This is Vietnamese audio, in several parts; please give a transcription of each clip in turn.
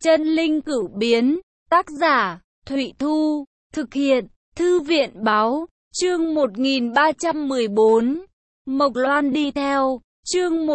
Chân linh cửu biến, tác giả, Thụy Thu, thực hiện, Thư viện báo, chương 1314. Mộc Loan đi theo, chương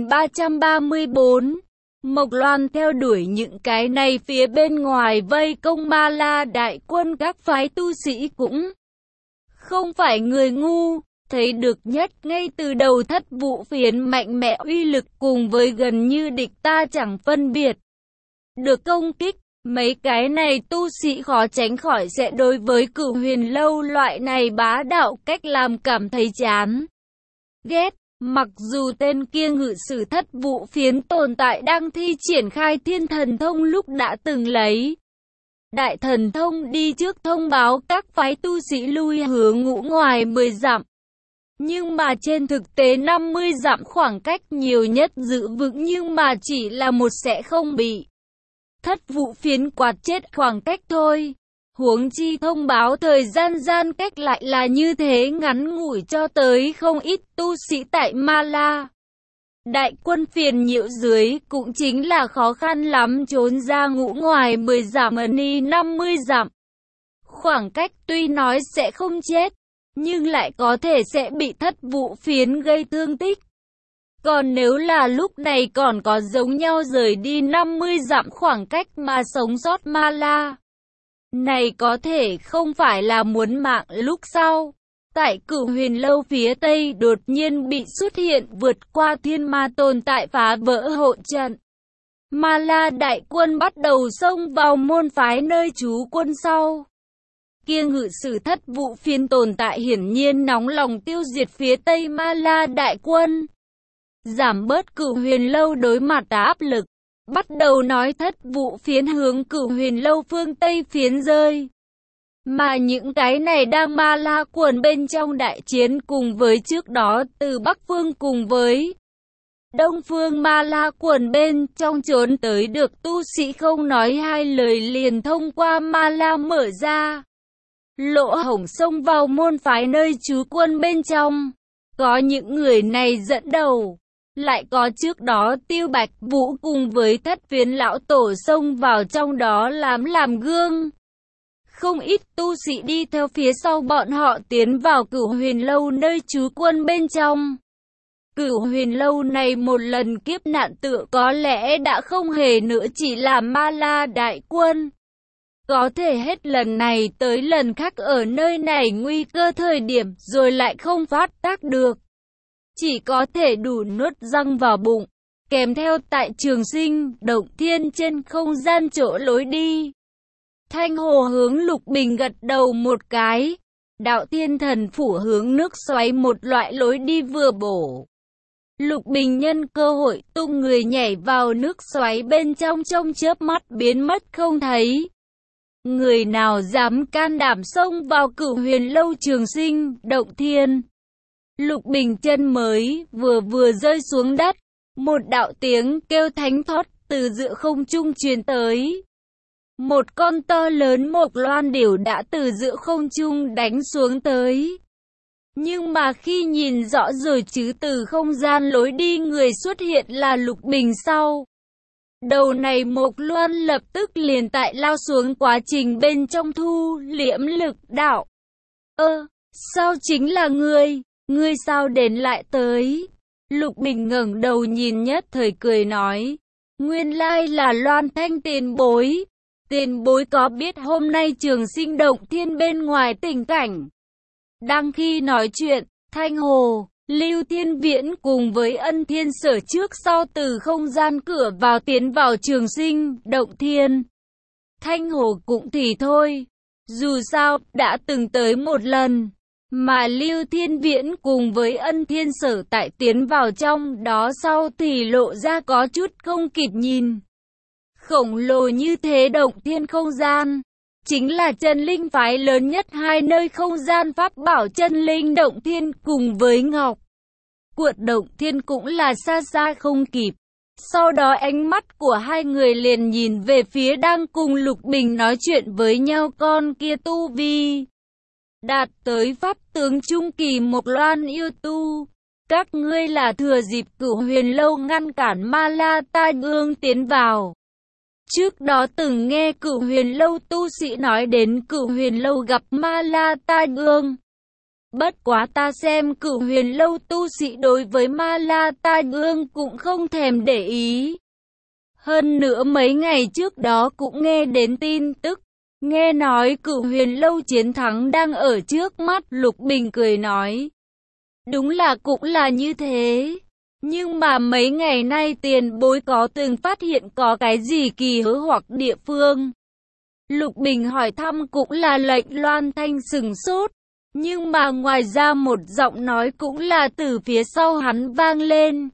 1334. Mộc Loan theo đuổi những cái này phía bên ngoài vây công Ma La đại quân, các phái tu sĩ cũng không phải người ngu, thấy được nhất ngay từ đầu Thất Vũ Phiến mạnh mẽ uy lực cùng với gần như địch ta chẳng phân biệt được công kích. Mấy cái này tu sĩ khó tránh khỏi sẽ đối với Cửu Huyền Lâu loại này bá đạo cách làm cảm thấy chán ghét. Mặc dù tên kia ngự sử Thất Vũ Phiến tồn tại đang thi triển khai Thiên Thần Thông lúc đã từng lấy Đại Thần Thông đi trước thông báo các phái tu sĩ lui hướng ngũ ngoài 10 dặm. Nhưng mà trên thực tế 50 dặm khoảng cách nhiều nhất giữ vững, nhưng mà chỉ là một sẽ không bị Thất Vũ Phiến quạt chết khoảng cách thôi. Huống chi thông báo thời gian cách lại là như thế ngắn ngủi, cho tới không ít tu sĩ tại Ma La đại quân phiền nhiễu dưới cũng chính là khó khăn lắm trốn ra ngũ ngoài 10 dặm đi 50 dặm. Khoảng cách tuy nói sẽ không chết, nhưng lại có thể sẽ bị Thất Vũ Phiến gây thương tích. Còn nếu là lúc này còn có giống nhau rời đi 50 dặm khoảng cách mà sống sót Ma La này có thể không phải là muốn mạng. Lúc sau, tại Cửu Huyền Lâu phía Tây đột nhiên bị xuất hiện vượt qua thiên ma tồn tại phá vỡ hộ trận. Ma La đại quân bắt đầu xông vào môn phái nơi trú quân sau. Kia ngự sử Thất Vũ Phiến tồn tại hiển nhiên nóng lòng tiêu diệt phía Tây Ma La đại quân, giảm bớt Cửu Huyền Lâu đối mặt áp lực. Bắt đầu nói Thất Vũ Phiến hướng Cửu Huyền Lâu phương Tây phiến rơi. Mà những cái này đang Ma La quần bên trong đại chiến cùng với trước đó từ Bắc Phương cùng với Đông Phương Ma La quần bên trong trốn tới được tu sĩ không nói hai lời liền thông qua Ma La mở ra lỗ hổng xông vào môn phái nơi trú quân bên trong. Có những người này dẫn đầu, lại có trước đó Tiêu Bạch Vũ cùng với Thất Phiến lão tổ xông vào trong đó làm gương. Không ít tu sĩ đi theo phía sau bọn họ tiến vào Cửu Huyền Lâu nơi trú quân bên trong. Cửu Huyền Lâu này một lần kiếp nạn tựa có lẽ đã không hề nữa chỉ là Ma La đại quân. Có thể hết lần này tới lần khác ở nơi này nguy cơ thời điểm rồi lại không phát tác được. Chỉ có thể đủ nuốt răng vào bụng. Kèm theo tại Trường Sinh, Động Thiên trên không gian chỗ lối đi, Thanh Hồ hướng Lục Bình gật đầu một cái. Đạo Thiên Thần Phủ hướng nước xoáy một loại lối đi vừa bổ. Lục Bình nhân cơ hội tung người nhảy vào nước xoáy bên trong chớp mắt biến mất không thấy. Người nào dám can đảm xông vào Cửu Huyền Lâu Trường Sinh, Động Thiên. Lục Bình chân mới vừa rơi xuống đất, một đạo tiếng kêu thánh thót từ giữa không trung truyền tới. Một con to lớn Mộc Loan điểu đã từ giữa không trung đánh xuống tới. Nhưng mà khi nhìn rõ rồi chứ từ không gian lối đi người xuất hiện là Lục Bình sau. Đầu này Mộc Loan lập tức liền tại lao xuống quá trình bên trong thu liễm lực đạo. Sao chính là ngươi? Ngươi sao đến lại tới? Lục Bình ngẩng đầu nhìn nhất thời cười nói. Nguyên lai là Loan Thanh tiền bối. Tiền bối có biết hôm nay Trường Sinh Động Thiên bên ngoài tình cảnh? Đang khi nói chuyện, Thanh Hồ, Lưu Thiên Viễn cùng với Ân Thiên Sở trước sau từ không gian cửa vào tiến vào Trường Sinh Động Thiên. Thanh Hồ cũng thì thôi, dù sao đã từng tới một lần. Mà Lưu Thiên Viễn cùng với Ân Thiên Sở tại tiến vào trong đó sau thì lộ ra có chút không kịp nhìn. Khổng lồ như thế động thiên không gian, chính là chân linh phái lớn nhất hai nơi không gian pháp bảo chân linh động thiên cùng với Ngọc Cuộn động thiên cũng là xa xa không kịp. Sau đó ánh mắt của hai người liền nhìn về phía đang cùng Lục Bình nói chuyện với nhau con kia tu vi đạt tới pháp tướng trung kỳ Mộc Loan yêu tu. Các ngươi là thừa dịp Cửu Huyền Lâu ngăn cản Ma La Tai Ương tiến vào. Trước đó từng nghe Cửu Huyền Lâu tu sĩ nói đến Cửu Huyền Lâu gặp Ma La Tai Ương. Bất quá ta xem Cửu Huyền Lâu tu sĩ đối với Ma La Tai Ương cũng không thèm để ý. Hơn nữa mấy ngày trước đó cũng nghe đến tin tức, nghe nói Cửu Huyền Lâu chiến thắng đang ở trước mắt. Lục Bình cười nói, đúng là cũng là như thế. Nhưng mà mấy ngày nay tiền bối có từng phát hiện có cái gì kỳ hữu hoặc địa phương? Lục Bình hỏi thăm cũng là lệnh Loan Thanh sừng sốt. Nhưng mà ngoài ra một giọng nói cũng là từ phía sau hắn vang lên.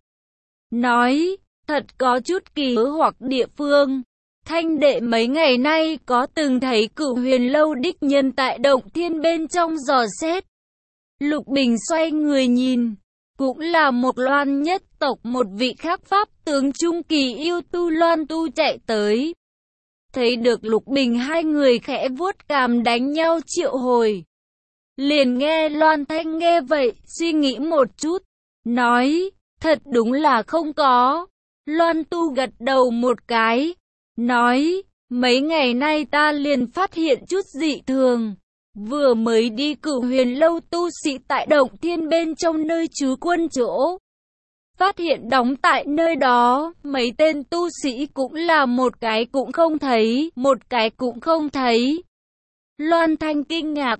Nói, thật có chút kỳ hữu hoặc địa phương. Thanh đệ mấy ngày nay có từng thấy Cửu Huyền Lâu đích nhân tại Động Thiên bên trong dò xét. Lục Bình xoay người nhìn. Cũng là một Loan nhất tộc, một vị khác pháp tướng trung kỳ yêu tu Loan tu chạy tới. Thấy được Lục Bình, hai người khẽ vuốt cằm đánh nhau triệu hồi. Liền nghe Loan Thanh nghe vậy, suy nghĩ một chút, nói, thật đúng là không có. Loan tu gật đầu một cái, nói, mấy ngày nay ta liền phát hiện chút dị thường. Vừa mới đi Cửu Huyền Lâu tu sĩ tại Động Thiên bên trong nơi trú quân chỗ. Phát hiện đóng tại nơi đó, mấy tên tu sĩ cũng là một cái cũng không thấy, một cái cũng không thấy. Loan Thanh kinh ngạc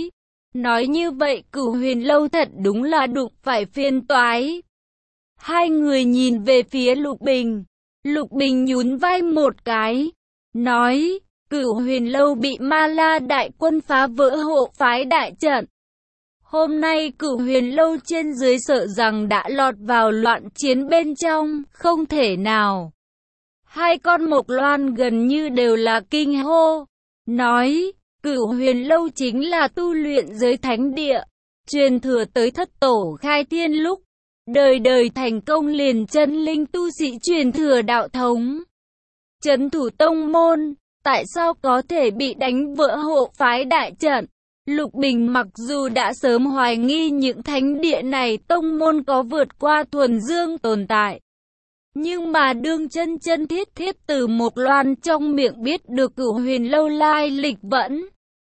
nói như vậy Cửu Huyền Lâu thật đúng là đụng phải phiền toái. Hai người nhìn về phía Lục Bình. Lục Bình nhún vai một cái, nói, Cửu Huyền Lâu bị Ma La đại quân phá vỡ hộ phái đại trận. Hôm nay Cửu Huyền Lâu trên dưới sợ rằng đã lọt vào loạn chiến bên trong, không thể nào. Hai con Mộc Loan gần như đều là kinh hô, nói, Cửu Huyền Lâu chính là tu luyện giới thánh địa, truyền thừa tới thất tổ khai thiên lúc, đời đời thành công liền chân linh tu sĩ truyền thừa đạo thống. Trấn thủ tông môn, tại sao có thể bị đánh vỡ hộ phái đại trận? Lục Bình mặc dù đã sớm hoài nghi những thánh địa này tông môn có vượt qua thuần dương tồn tại. Nhưng mà đương chân chân thiết thiết từ Mộc Loan trong miệng biết được Cửu Huyền Lâu lai lịch vẫn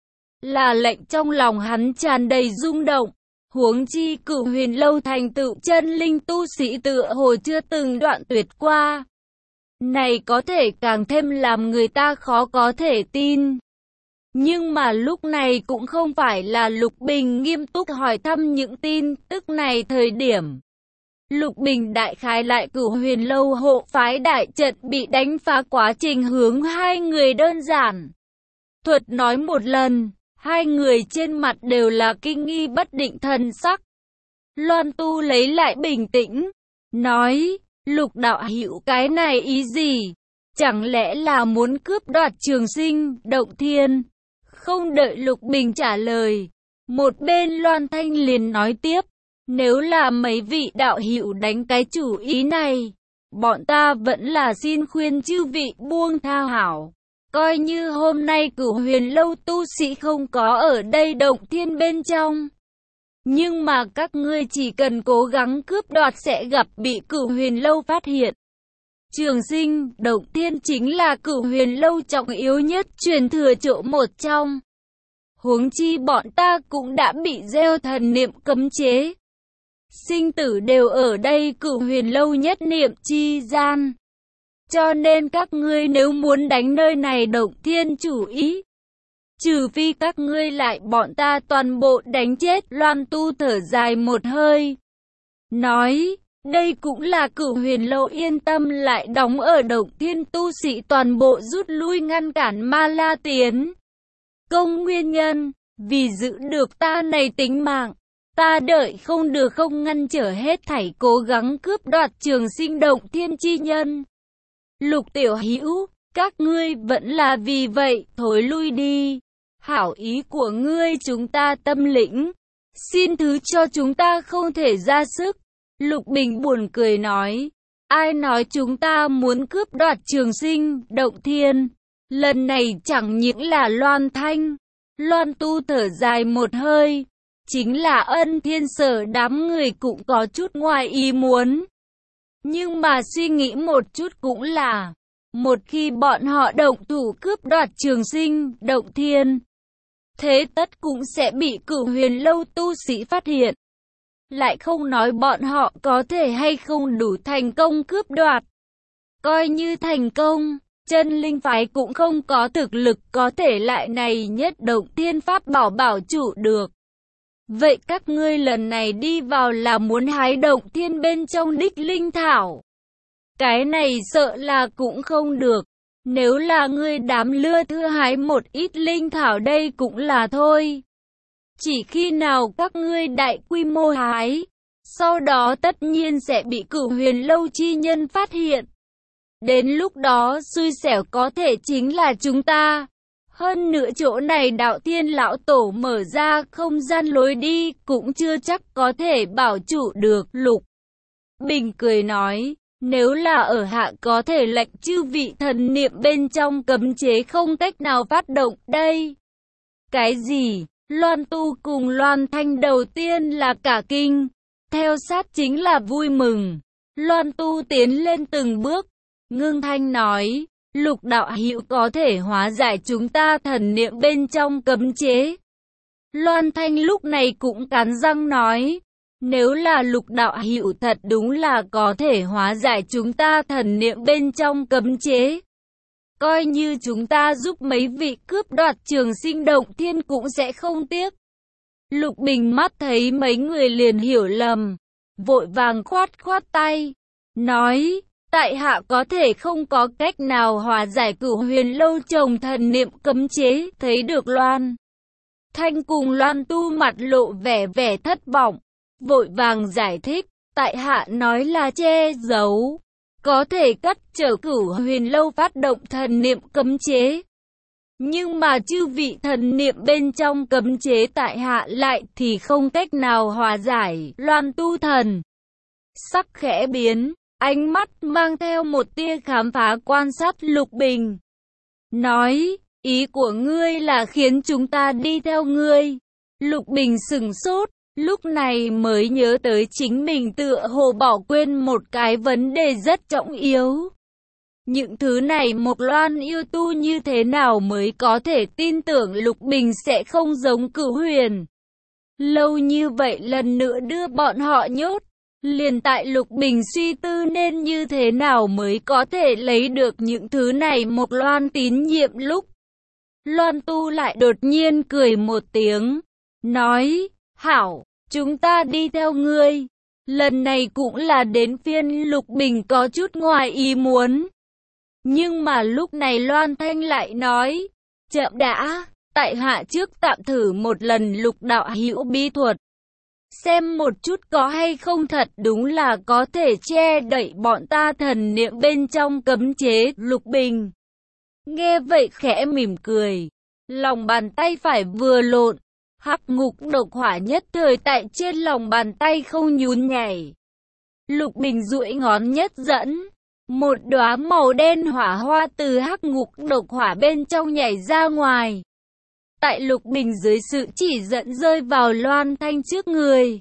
là lệnh trong lòng hắn tràn đầy rung động. Huống chi Cửu Huyền Lâu thành tựu chân linh tu sĩ tựa hồ chưa từng đoạn tuyệt qua. Này có thể càng thêm làm người ta khó có thể tin. Nhưng mà lúc này cũng không phải là Lục Bình nghiêm túc hỏi thăm những tin tức này thời điểm. Lục Bình đại khái lại Cửu Huyền Lâu hộ phái đại trận bị đánh phá quá trình hướng hai người đơn giản thuật nói một lần. Hai người trên mặt đều là kinh nghi bất định thần sắc. Loan tu lấy lại bình tĩnh, nói, Lục đạo hữu cái này ý gì? Chẳng lẽ là muốn cướp đoạt Trường Sinh, Động Thiên? Không đợi Lục Bình trả lời, một bên Loan Thanh liền nói tiếp, nếu là mấy vị đạo hữu đánh cái chủ ý này, bọn ta vẫn là xin khuyên chư vị buông tha hảo. Coi như hôm nay Cửu Huyền Lâu tu sĩ không có ở đây Động Thiên bên trong. Nhưng mà các ngươi chỉ cần cố gắng cướp đoạt sẽ gặp bị Cửu Huyền Lâu phát hiện. Trường Sinh, Động Thiên chính là Cửu Huyền Lâu trọng yếu nhất truyền thừa chỗ một trong. Huống chi bọn ta cũng đã bị gieo thần niệm cấm chế. Sinh tử đều ở đây Cửu Huyền Lâu nhất niệm chi gian. Cho nên các ngươi nếu muốn đánh nơi này Động Thiên chủ ý, trừ phi các ngươi lại bọn ta toàn bộ đánh chết. Loan tu thở dài một hơi, nói, đây cũng là Cửu Huyền Lâu yên tâm lại đóng ở Động Thiên tu sĩ toàn bộ rút lui ngăn cản Ma La tiến công nguyên nhân, vì giữ được ta này tính mạng. Ta đợi không được không ngăn trở hết thảy cố gắng cướp đoạt Trường Sinh Động Thiên chi nhân. Lục tiểu hữu, các ngươi vẫn là vì vậy, thối lui đi. Hảo ý của ngươi chúng ta tâm lĩnh, xin thứ cho chúng ta không thể ra sức. Lục Bình buồn cười nói, ai nói chúng ta muốn cướp đoạt Trường Sinh, Động Thiên? Lần này chẳng những là Loan Thanh, Loan tu thở dài một hơi, chính là Ân Thiên Sở đám người cũng có chút ngoài ý muốn. Nhưng mà suy nghĩ một chút cũng là, Một khi bọn họ động thủ cướp đoạt Trường Sinh, Động Thiên, thế tất cũng sẽ bị Cửu Huyền Lâu tu sĩ phát hiện. Lại không nói bọn họ có thể hay không đủ thành công cướp đoạt. Coi như thành công, Chân Linh phái cũng không có thực lực có thể lại này nhất Động Thiên pháp bảo bảo trụ được. Vậy các ngươi lần này đi vào là muốn hái Động Thiên bên trong đích linh thảo. Cái này sợ là cũng không được. Nếu là ngươi đám lưa thưa hái một ít linh thảo đây cũng là thôi. Chỉ khi nào các ngươi đại quy mô hái, sau đó tất nhiên sẽ bị Cửu Huyền Lâu chi nhân phát hiện. Đến lúc đó xui xẻo có thể chính là chúng ta. Hơn nữa chỗ này Đạo Thiên lão tổ mở ra không gian lối đi cũng chưa chắc có thể bảo trụ được. Lục Bình cười nói, nếu là ở hạ có thể lệnh chư vị thần niệm bên trong cấm chế không cách nào phát động đây. Cái gì? Loan Tu cùng Loan Thanh đầu tiên là cả kinh, theo sát chính là vui mừng. Loan Tu tiến lên từng bước, ngưng thanh nói, Lục đạo hữu có thể hóa giải chúng ta thần niệm bên trong cấm chế. Loan Thanh lúc này cũng cắn răng nói, nếu là Lục đạo hữu thật đúng là có thể hóa giải chúng ta thần niệm bên trong cấm chế. Coi như chúng ta giúp mấy vị cướp đoạt Trường Sinh Động Thiên cũng sẽ không tiếc. Lục Bình mắt thấy mấy người liền hiểu lầm, vội vàng khoát khoát tay, nói, tại hạ có thể không có cách nào hóa giải Cửu Huyền Lâu trồng thần niệm cấm chế. Thấy được Loan Thanh cùng Loan Tu mặt lộ vẻ thất vọng, vội vàng giải thích, tại hạ nói là che giấu, có thể cắt trở Cửu Huyền Lâu phát động thần niệm cấm chế. Nhưng mà chư vị thần niệm bên trong cấm chế tại hạ lại thì không cách nào hóa giải. Loan Tu thần sắc khẽ biến, ánh mắt mang theo một tia khám phá quan sát Lục Bình. Nói, ý của ngươi là khiến chúng ta đi theo ngươi. Lục Bình sửng sốt, lúc này mới nhớ tới chính mình tựa hồ bỏ quên một cái vấn đề rất trọng yếu. Những thứ này Mộc Loan yêu tu như thế nào mới có thể tin tưởng Lục Bình sẽ không giống Cửu Huyền Lâu như vậy lần nữa đưa bọn họ nhốt. Liền tại Lục Bình suy tư nên như thế nào mới có thể lấy được những thứ này Mộc Loan tín nhiệm lúc. Loan Tu lại đột nhiên cười một tiếng, nói, hảo, chúng ta đi theo ngươi. Lần này cũng là đến phiên Lục Bình có chút ngoài ý muốn. Nhưng mà lúc này Loan Thanh lại nói, chậm đã, tại hạ trước tạm thử một lần Lục đạo hữu bí thuật. Xem một chút có hay không thật đúng là có thể che đậy bọn ta thần niệm bên trong cấm chế. Lục Bình nghe vậy khẽ mỉm cười, lòng bàn tay phải vừa lộn, hắc ngục độc hỏa nhất thời tại trên lòng bàn tay không nhún nhảy. Lục Bình duỗi ngón nhất dẫn, một đóa màu đen hỏa hoa từ hắc ngục độc hỏa bên trong nhảy ra ngoài. Tại Lục Bình dưới sự chỉ dẫn rơi vào Loan Thanh trước người.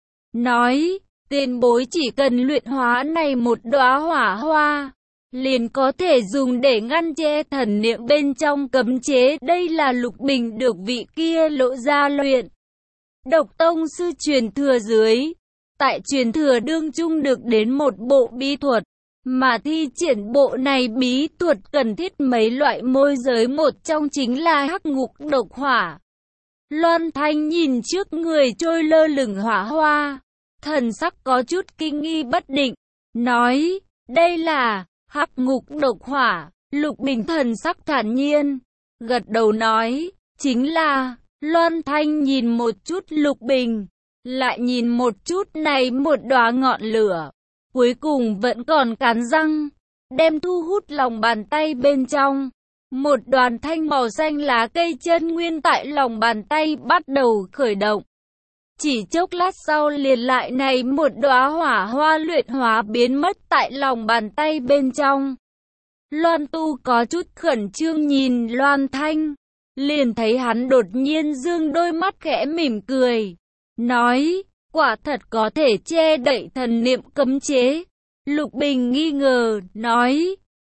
Nói, tiền bối chỉ cần luyện hóa này một đóa hỏa hoa, liền có thể dùng để ngăn che thần niệm bên trong cấm chế. Đây là Lục Bình được vị kia lộ ra luyện độc tông sư truyền thừa dưới. Tại truyền thừa đương trung được đến một bộ bí thuật, mà thi triển bộ này bí thuật cần thiết mấy loại môi giới, một trong chính là hắc ngục độc hỏa. Loan Thanh nhìn trước người trôi lơ lửng hỏa hoa, thần sắc có chút kinh nghi bất định, nói, đây là hắc ngục độc hỏa. Lục Bình thần sắc thản nhiên, gật đầu nói, chính là. Loan Thanh nhìn một chút Lục Bình, lại nhìn một chút này một đóa ngọn lửa, cuối cùng vẫn còn cắn răng, đem thu hút lòng bàn tay bên trong. Một đoàn thanh màu xanh lá cây chân nguyên tại lòng bàn tay bắt đầu khởi động. Chỉ chốc lát sau liền lại này một đóa hỏa hoa luyện hóa biến mất tại lòng bàn tay bên trong. Loan Tu có chút khẩn trương nhìn Loan Thanh, liền thấy hắn đột nhiên dương đôi mắt khẽ mỉm cười, nói, quả thật có thể che đậy thần niệm cấm chế. Lục Bình nghi ngờ, nói,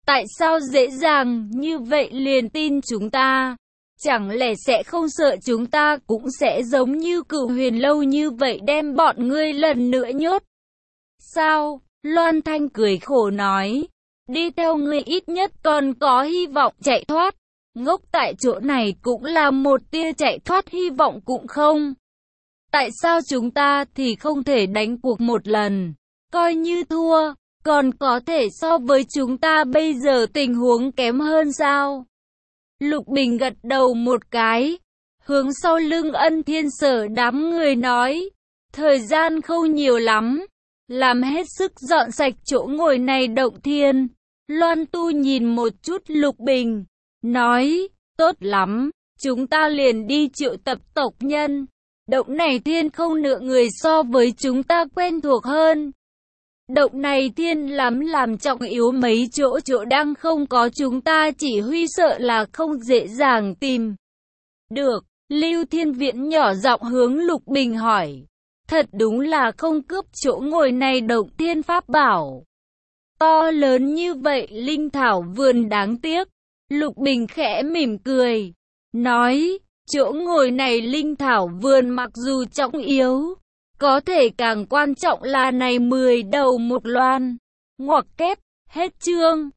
Tại sao dễ dàng như vậy liền tin chúng ta? Chẳng lẽ sẽ không sợ chúng ta cũng sẽ giống như Cửu Huyền lâu như vậy đem bọn ngươi lần nữa nhốt? Sao? Loan Thanh cười khổ nói. Đi theo ngươi ít nhất còn có hy vọng chạy thoát. Ngốc tại chỗ này cũng là một tia chạy thoát hy vọng cũng không. Tại sao chúng ta thì không thể đánh cuộc một lần? Coi như thua, còn có thể so với chúng ta bây giờ tình huống kém hơn sao? Lục Bình gật đầu một cái, hướng sau lưng Ân Thiên Sở đám người nói. Thời gian không nhiều lắm, làm hết sức dọn sạch chỗ ngồi này động thiên. Loan Tu nhìn một chút Lục Bình, nói, tốt lắm, chúng ta liền đi triệu tập tộc nhân. Động này thiên không nửa người so với chúng ta quen thuộc hơn. Động này thiên lắm làm trọng yếu mấy chỗ đang không có chúng ta chỉ huy sợ là không dễ dàng tìm. Được, Lưu Thiên Viễn nhỏ giọng hướng Lục Bình hỏi. Thật đúng là không cướp chỗ ngồi này động thiên pháp bảo. To lớn như vậy linh thảo vườn đáng tiếc. Lục Bình khẽ mỉm cười, nói, chỗ ngồi này linh thảo vườn mặc dù trọng yếu, có thể càng quan trọng là này 10 đầu một loan. Ngoặc kép, hết chương.